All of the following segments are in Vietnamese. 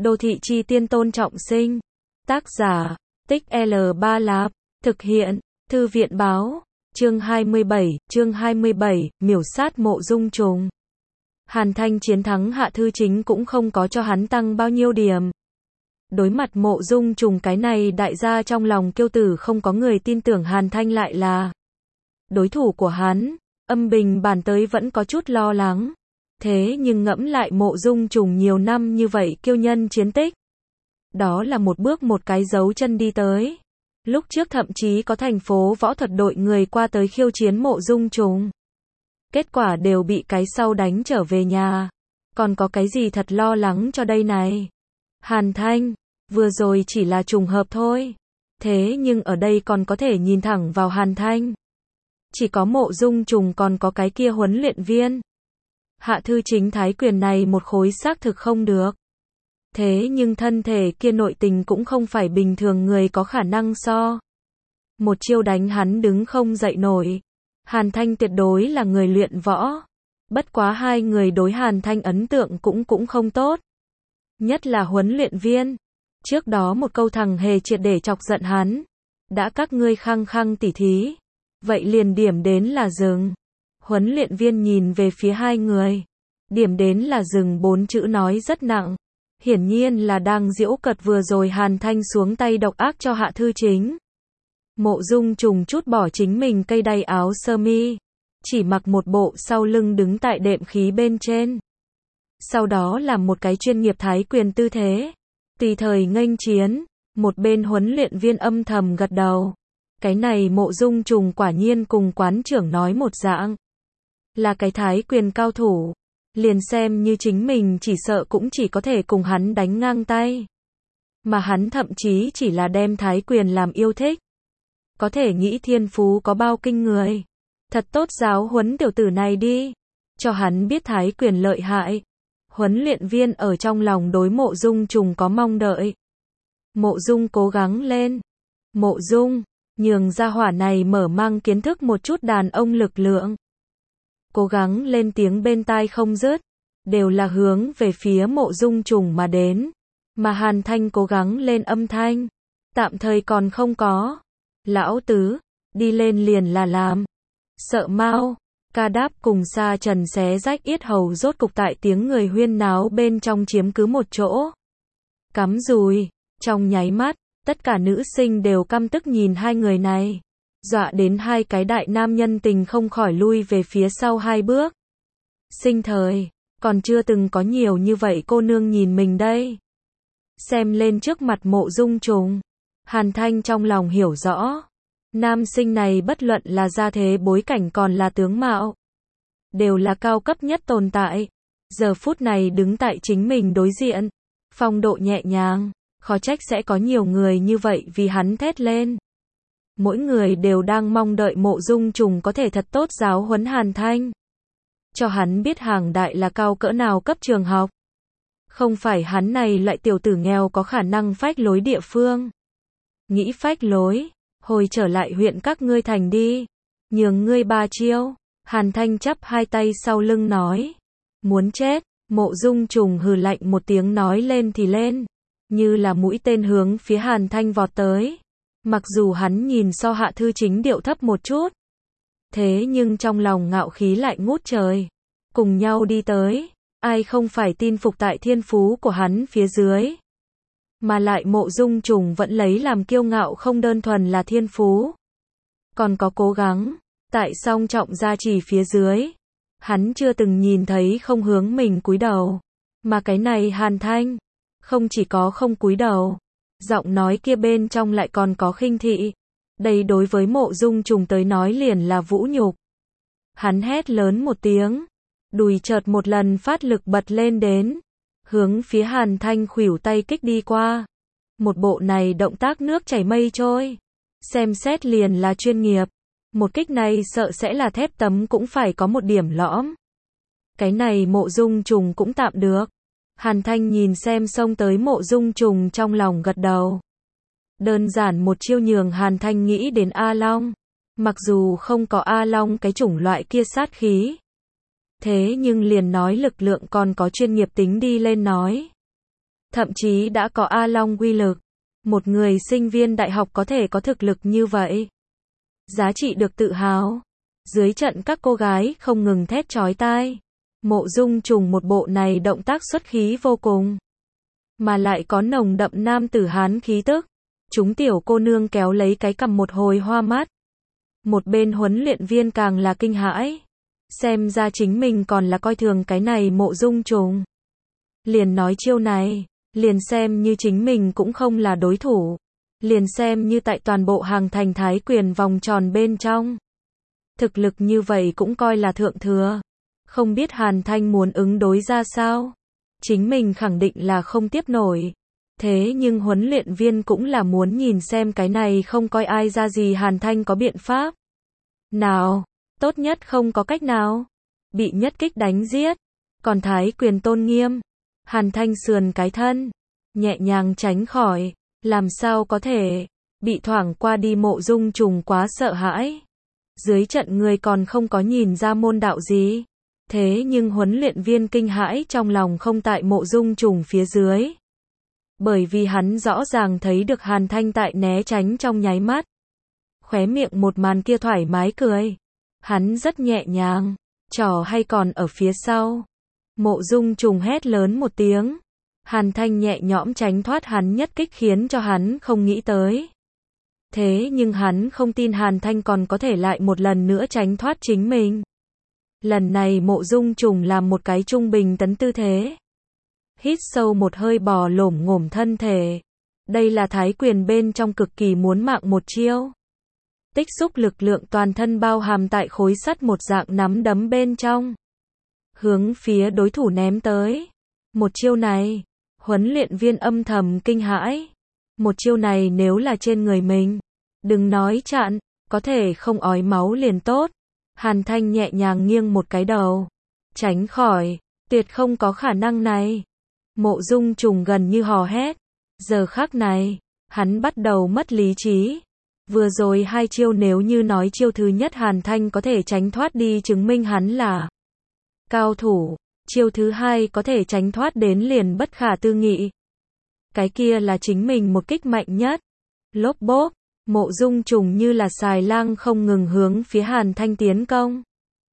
Đô thị chi tiên Tôn Trọng Sinh. Tác giả, Tích L3 Lạp. Thực hiện, Thư viện báo. Chương 27, miểu sát Mộ Dung Trùng. Hàn Thanh chiến thắng Hạ Thư Chính cũng không có cho hắn tăng bao nhiêu điểm. Đối mặt Mộ Dung Trùng cái này đại gia trong lòng kiêu tử không có người tin tưởng Hàn Thanh lại là đối thủ của hắn. Âm Bình bản tới vẫn có chút lo lắng. Thế nhưng ngẫm lại Mộ Dung Trùng nhiều năm như vậy kiêu nhân chiến tích. Đó là một bước một cái dấu chân đi tới. Lúc trước thậm chí có thành phố võ thuật đội người qua tới khiêu chiến Mộ Dung Trùng. Kết quả đều bị cái sau đánh trở về nhà. Còn có cái gì thật lo lắng cho đây này? Hàn Thanh, vừa rồi chỉ là trùng hợp thôi. Thế nhưng ở đây còn có thể nhìn thẳng vào Hàn Thanh. Chỉ có Mộ Dung Trùng còn có cái kia huấn luyện viên. Hạ Thư Chính thái quyền này một khối xác thực không được. Thế nhưng thân thể kia nội tình cũng không phải bình thường người có khả năng so. Một chiêu đánh hắn đứng không dậy nổi. Hàn Thanh tuyệt đối là người luyện võ. Bất quá hai người đối Hàn Thanh ấn tượng cũng không tốt. Nhất là huấn luyện viên. Trước đó một câu thằng hề triệt để chọc giận hắn. Đã các ngươi khăng khăng tỉ thí. Vậy liền điểm đến là dừng. Huấn luyện viên nhìn về phía hai người. Điểm đến là dừng 4 chữ nói rất nặng. Hiển nhiên là đang giễu cợt vừa rồi Hàn Thanh xuống tay độc ác cho Hạ Thư Chính. Mộ Dung Trùng chút bỏ chính mình cây đay áo sơ mi. Chỉ mặc một bộ sau lưng đứng tại đệm khí bên trên. Sau đó làm một cái chuyên nghiệp thái quyền tư thế. Tùy thời nghênh chiến. Một bên huấn luyện viên âm thầm gật đầu. Cái này Mộ Dung Trùng quả nhiên cùng quán trưởng nói một dạng. Là cái thái quyền cao thủ. Liền xem như chính mình chỉ sợ cũng chỉ có thể cùng hắn đánh ngang tay. Mà hắn thậm chí chỉ là đem thái quyền làm yêu thích. Có thể nghĩ thiên phú có bao kinh người. Thật tốt giáo huấn tiểu tử này đi. Cho hắn biết thái quyền lợi hại. Huấn luyện viên ở trong lòng đối Mộ Dung Trùng có mong đợi. Mộ Dung cố gắng lên. Mộ Dung, nhường gia hỏa này mở mang kiến thức một chút đàn ông lực lượng. Cố gắng lên tiếng bên tai không dứt, đều là hướng về phía Mộ Dung Trùng mà đến. Mà Hàn Thanh cố gắng lên âm thanh, tạm thời còn không có. Lão tứ, đi lên liền là làm. Sợ mau, ca đáp cùng Sa Trần xé rách yết hầu rốt cục tại tiếng người huyên náo bên trong chiếm cứ một chỗ. Cắm dùi, trong nháy mắt, tất cả nữ sinh đều căm tức nhìn hai người này. Dọa đến hai cái đại nam nhân tình không khỏi lui về phía sau hai bước. Sinh thời, còn chưa từng có nhiều như vậy cô nương nhìn mình đây. Xem lên trước mặt Mộ Dung Trùng. Hàn Thanh trong lòng hiểu rõ. Nam sinh này bất luận là gia thế bối cảnh còn là tướng mạo. Đều là cao cấp nhất tồn tại. Giờ phút này đứng tại chính mình đối diện. Phong độ nhẹ nhàng. Khó trách sẽ có nhiều người như vậy vì hắn thét lên. Mỗi người đều đang mong đợi Mộ Dung Trùng có thể thật tốt giáo huấn Hàn Thanh. Cho hắn biết hàng đại là cao cỡ nào cấp trường học. Không phải hắn này loại tiểu tử nghèo có khả năng phách lối địa phương. Nghĩ phách lối, hồi trở lại huyện các ngươi thành đi. Nhường ngươi 3 chiêu. Hàn Thanh chắp hai tay sau lưng nói. Muốn chết, Mộ Dung Trùng hừ lạnh một tiếng nói lên thì lên. Như là mũi tên hướng phía Hàn Thanh vọt tới. Mặc dù hắn nhìn so Hạ Thư Chính điệu thấp một chút. Thế nhưng trong lòng ngạo khí lại ngút trời. Cùng nhau đi tới. Ai không phải tin phục tại thiên phú của hắn phía dưới. Mà lại Mộ Dung Trùng vẫn lấy làm kiêu ngạo không đơn thuần là thiên phú. Còn có cố gắng. Tại song trọng gia trì phía dưới. Hắn chưa từng nhìn thấy không hướng mình cúi đầu. Mà cái này Hàn Thanh. Không chỉ có không cúi đầu. Giọng nói kia bên trong lại còn có khinh thị. Đây đối với Mộ Dung Trùng tới nói liền là vũ nhục. Hắn hét lớn một tiếng. Đùi chợt một lần phát lực bật lên đến. Hướng phía Hàn Thanh khuỷu tay kích đi qua. Một bộ này động tác nước chảy mây trôi. Xem xét liền là chuyên nghiệp. Một kích này sợ sẽ là thép tấm cũng phải có một điểm lõm. Cái này Mộ Dung Trùng cũng tạm được. Hàn Thanh nhìn xem xông tới Mộ Dung Trùng trong lòng gật đầu. Đơn giản một chiêu nhường Hàn Thanh nghĩ đến A Long. Mặc dù không có A Long cái chủng loại kia sát khí. Thế nhưng liền nói lực lượng còn có chuyên nghiệp tính đi lên nói. thậm chí đã có A Long uy lực. Một người sinh viên đại học có thể có thực lực như vậy. Giá trị được tự hào. Dưới trận các cô gái không ngừng thét chói tai. Mộ Dung Trùng một bộ này động tác xuất khí vô cùng. Mà lại có nồng đậm nam tử Hán khí tức. Chúng tiểu cô nương kéo lấy cái cằm một hồi hoa mắt. Một bên huấn luyện viên càng là kinh hãi. Xem ra chính mình còn là coi thường cái này Mộ Dung Trùng. Liền nói chiêu này, liền xem như chính mình cũng không là đối thủ. Liền xem như tại toàn bộ hàng thành Thái Quyền vòng tròn bên trong. Thực lực như vậy cũng coi là thượng thừa. Không biết Hàn Thanh muốn ứng đối ra sao. Chính mình khẳng định là không tiếp nổi. Thế nhưng huấn luyện viên cũng là muốn nhìn xem cái này không coi ai ra gì Hàn Thanh có biện pháp. Nào, tốt nhất không có cách nào. Bị nhất kích đánh giết. Còn Thái Quyền tôn nghiêm. Hàn Thanh sườn cái thân. Nhẹ nhàng tránh khỏi. Làm sao có thể. Bị thoảng qua đi Mộ Dung Trùng quá sợ hãi. Dưới trận người còn không có nhìn ra môn đạo gì. Thế nhưng huấn luyện viên kinh hãi trong lòng không tại Mộ Dung Trùng phía dưới. Bởi vì hắn rõ ràng thấy được Hàn Thanh tại né tránh trong nháy mắt. Khóe miệng một màn kia thoải mái cười. Hắn rất nhẹ nhàng. Trò hay còn ở phía sau. Mộ Dung Trùng hét lớn một tiếng. Hàn Thanh nhẹ nhõm tránh thoát hắn nhất kích khiến cho hắn không nghĩ tới. Thế nhưng hắn không tin Hàn Thanh còn có thể lại một lần nữa tránh thoát chính mình. Lần này Mộ Dung Trùng làm một cái trung bình tấn tư thế. Hít sâu một hơi bò lổm ngổm thân thể. Đây là Thái Quyền bên trong cực kỳ muốn mạng một chiêu. Tích xúc lực lượng toàn thân bao hàm tại khối sắt một dạng nắm đấm bên trong. Hướng phía đối thủ ném tới. Một chiêu này, huấn luyện viên âm thầm kinh hãi. Một chiêu này nếu là trên người mình, đừng nói chặn, có thể không ói máu liền tốt. Hàn Thanh nhẹ nhàng nghiêng một cái đầu. Tránh khỏi, tuyệt không có khả năng này. Mộ Dung Trùng gần như hò hét. Giờ khắc này, hắn bắt đầu mất lý trí. Vừa rồi hai chiêu nếu như nói chiêu thứ nhất Hàn Thanh có thể tránh thoát đi chứng minh hắn là cao thủ. Chiêu thứ hai có thể tránh thoát đến liền bất khả tư nghị. Cái kia là chính mình một kích mạnh nhất. Lốp bốp, Mộ Dung Trùng như là xài lang không ngừng hướng phía Hàn Thanh tiến công.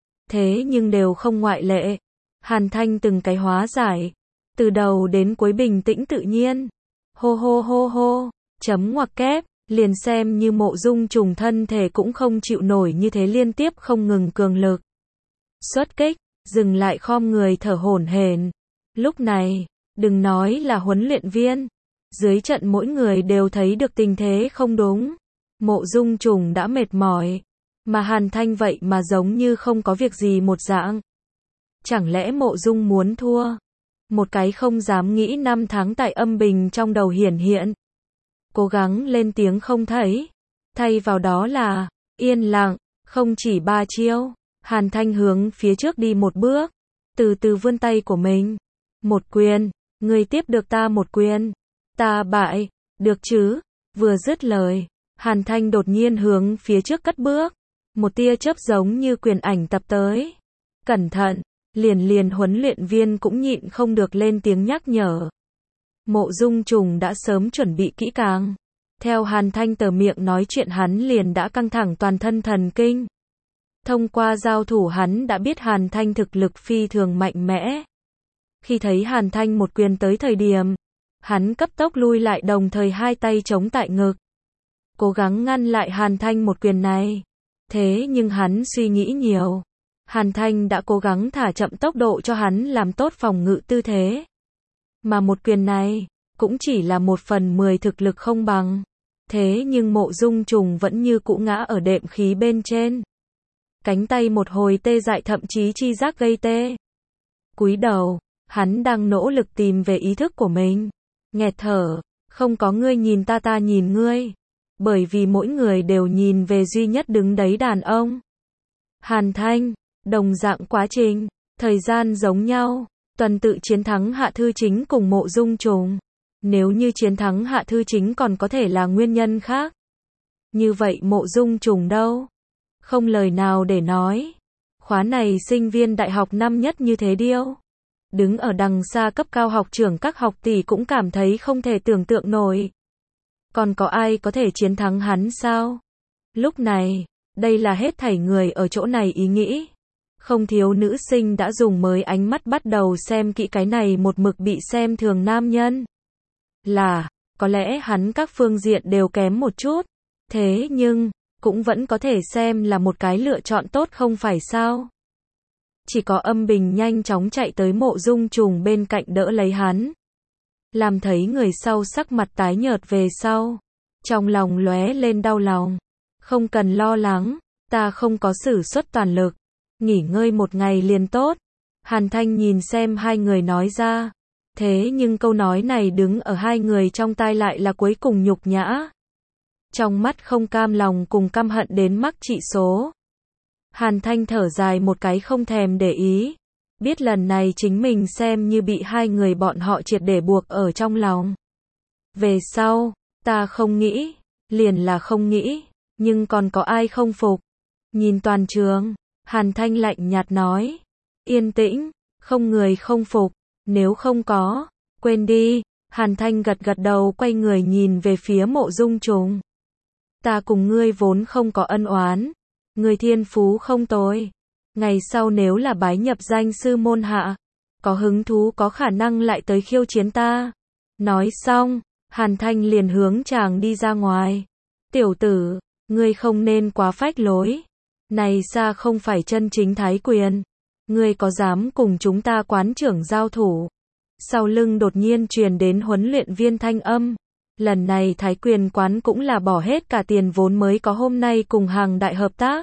Thế nhưng đều không ngoại lệ. Hàn Thanh từng cái hóa giải. Từ đầu đến cuối bình tĩnh tự nhiên. Hô hô hô hô, chấm ngoặc kép, liền xem như Mộ Dung Trùng thân thể cũng không chịu nổi như thế liên tiếp không ngừng cường lực. Xuất kích, dừng lại khom người thở hổn hển. Lúc này, đừng nói là huấn luyện viên. Dưới trận mỗi người đều thấy được tình thế không đúng. Mộ Dung Trùng đã mệt mỏi. Mà Hàn Thanh vậy mà giống như không có việc gì một dạng. Chẳng lẽ Mộ Dung muốn thua? Một cái không dám nghĩ năm tháng tại âm bình trong đầu hiển hiện. Cố gắng lên tiếng không thấy. Thay vào đó là yên lặng, không chỉ 3 chiêu. Hàn Thanh hướng phía trước đi một bước. Từ từ vươn tay của mình. Một quyền. Người tiếp được ta một quyền. Ta bại. Được chứ? Vừa dứt lời. Hàn Thanh đột nhiên hướng phía trước cất bước. Một tia chớp giống như quyền ảnh tập tới. Cẩn thận. Liền huấn luyện viên cũng nhịn không được lên tiếng nhắc nhở. Mộ Dung Trùng đã sớm chuẩn bị kỹ càng. Theo Hàn Thanh tờ miệng nói chuyện hắn liền đã căng thẳng toàn thân thần kinh. Thông qua giao thủ hắn đã biết Hàn Thanh thực lực phi thường mạnh mẽ. Khi thấy Hàn Thanh một quyền tới thời điểm, hắn cấp tốc lui lại đồng thời hai tay chống tại ngực. Cố gắng ngăn lại Hàn Thanh một quyền này. Thế nhưng hắn suy nghĩ nhiều. Hàn Thanh đã cố gắng thả chậm tốc độ cho hắn làm tốt phòng ngự tư thế. Mà một quyền này, cũng chỉ là 1/10 thực lực không bằng. Thế nhưng Mộ Dung Trùng vẫn như cũ ngã ở đệm khí bên trên. Cánh tay một hồi tê dại thậm chí chi giác gây tê. Cúi đầu, hắn đang nỗ lực tìm về ý thức của mình. Nghẹt thở, không có ngươi nhìn ta ta nhìn ngươi. Bởi vì mỗi người đều nhìn về duy nhất đứng đấy đàn ông. Hàn Thanh, đồng dạng quá trình, thời gian giống nhau, tuần tự chiến thắng Hạ Thư Chính cùng Mộ Dung Trùng. Nếu như chiến thắng Hạ Thư Chính còn có thể là nguyên nhân khác. Như vậy Mộ Dung Trùng đâu? Không lời nào để nói. Khóa này sinh viên đại học năm nhất như thế điêu. Đứng ở đằng xa cấp cao học trưởng các học tỷ cũng cảm thấy không thể tưởng tượng nổi. Còn có ai có thể chiến thắng hắn sao? Lúc này, đây là hết thảy người ở chỗ này ý nghĩ. Không thiếu nữ sinh đã dùng mới ánh mắt bắt đầu xem kỹ cái này một mực bị xem thường nam nhân. Có lẽ hắn các phương diện đều kém một chút. Thế nhưng, cũng vẫn có thể xem là một cái lựa chọn tốt không phải sao? Chỉ có Âm Bình nhanh chóng chạy tới Mộ Dung Trùng bên cạnh đỡ lấy hắn. Làm thấy người sau sắc mặt tái nhợt về sau. Trong lòng lóe lên đau lòng. Không cần lo lắng, ta không có sử xuất toàn lực. Nghỉ ngơi một ngày liền tốt. Hàn Thanh nhìn xem hai người nói ra. Thế nhưng câu nói này đứng ở hai người trong tai lại là cuối cùng nhục nhã. Trong mắt không cam lòng cùng căm hận đến mắc trị số. Hàn Thanh thở dài một cái không thèm để ý. Biết lần này chính mình xem như bị hai người bọn họ triệt để buộc ở trong lòng. Về sau, ta không nghĩ, liền là không nghĩ, nhưng còn có ai không phục. Nhìn toàn trường, Hàn Thanh lạnh nhạt nói. Yên tĩnh, không người không phục, nếu không có, quên đi. Hàn Thanh gật gật đầu quay người nhìn về phía Mộ Dung Trùng. Ta cùng ngươi vốn không có ân oán, ngươi thiên phú không tồi. Ngày sau nếu là bái nhập danh sư môn hạ, có hứng thú có khả năng lại tới khiêu chiến ta. Nói xong, Hàn Thanh liền hướng chàng đi ra ngoài. Tiểu tử, ngươi không nên quá phách lối. Này xa không phải chân chính thái quyền. Ngươi có dám cùng chúng ta quán trưởng giao thủ? Sau lưng đột nhiên truyền đến huấn luyện viên thanh âm. Lần này thái quyền quán cũng là bỏ hết cả tiền vốn mới có hôm nay cùng hàng đại hợp tác.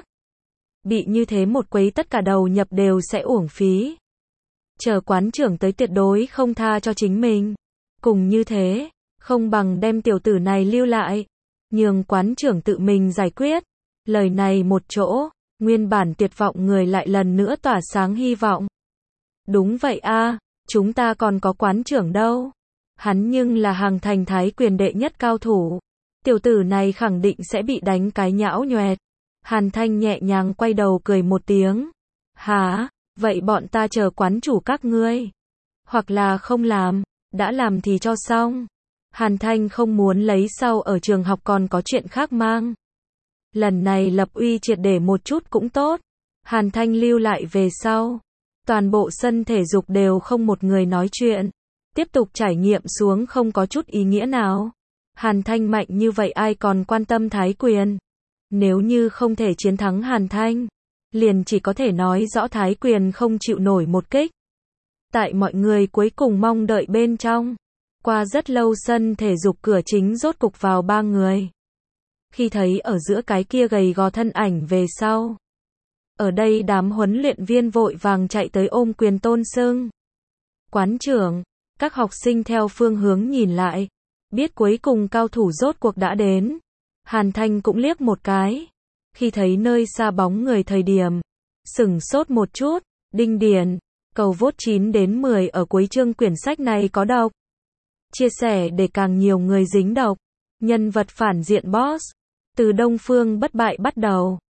Bị như thế một quấy tất cả đầu nhập đều sẽ uổng phí. Chờ quán trưởng tới tuyệt đối không tha cho chính mình. Cùng như thế, không bằng đem tiểu tử này lưu lại. Nhường quán trưởng tự mình giải quyết. Lời này một chỗ, nguyên bản tuyệt vọng người lại lần nữa tỏa sáng hy vọng. Đúng vậy a, chúng ta còn có quán trưởng đâu. Hắn nhưng là hàng thành thái quyền đệ nhất cao thủ. Tiểu tử này khẳng định sẽ bị đánh cái nhão nhoẹt. Hàn Thanh nhẹ nhàng quay đầu cười một tiếng. Hả, vậy bọn ta chờ quán chủ các ngươi. Hoặc là không làm, đã làm thì cho xong. Hàn Thanh không muốn lấy sau ở trường học còn có chuyện khác mang. Lần này lập uy triệt để một chút cũng tốt. Hàn Thanh lưu lại về sau. Toàn bộ sân thể dục đều không một người nói chuyện. Tiếp tục trải nghiệm xuống không có chút ý nghĩa nào. Hàn Thanh mạnh như vậy ai còn quan tâm thái quyền. Nếu như không thể chiến thắng Hàn Thanh, liền chỉ có thể nói rõ thái quyền không chịu nổi một kích. Tại mọi người cuối cùng mong đợi bên trong. Qua rất lâu sân thể dục cửa chính rốt cục vào ba người. Khi thấy ở giữa cái kia gầy gò thân ảnh về sau. Ở đây đám huấn luyện viên vội vàng chạy tới ôm quyền tôn xưng. Quán trưởng, các học sinh theo phương hướng nhìn lại. Biết cuối cùng cao thủ rốt cuộc đã đến. Hàn Thanh cũng liếc một cái. Khi thấy nơi xa bóng người thời điểm. Sửng sốt một chút. Đinh điển. Cầu vote 9 đến 10 ở cuối chương quyển sách này có đọc. Chia sẻ để càng nhiều người dính đọc. Nhân vật phản diện boss. Từ Đông Phương bất bại bắt đầu.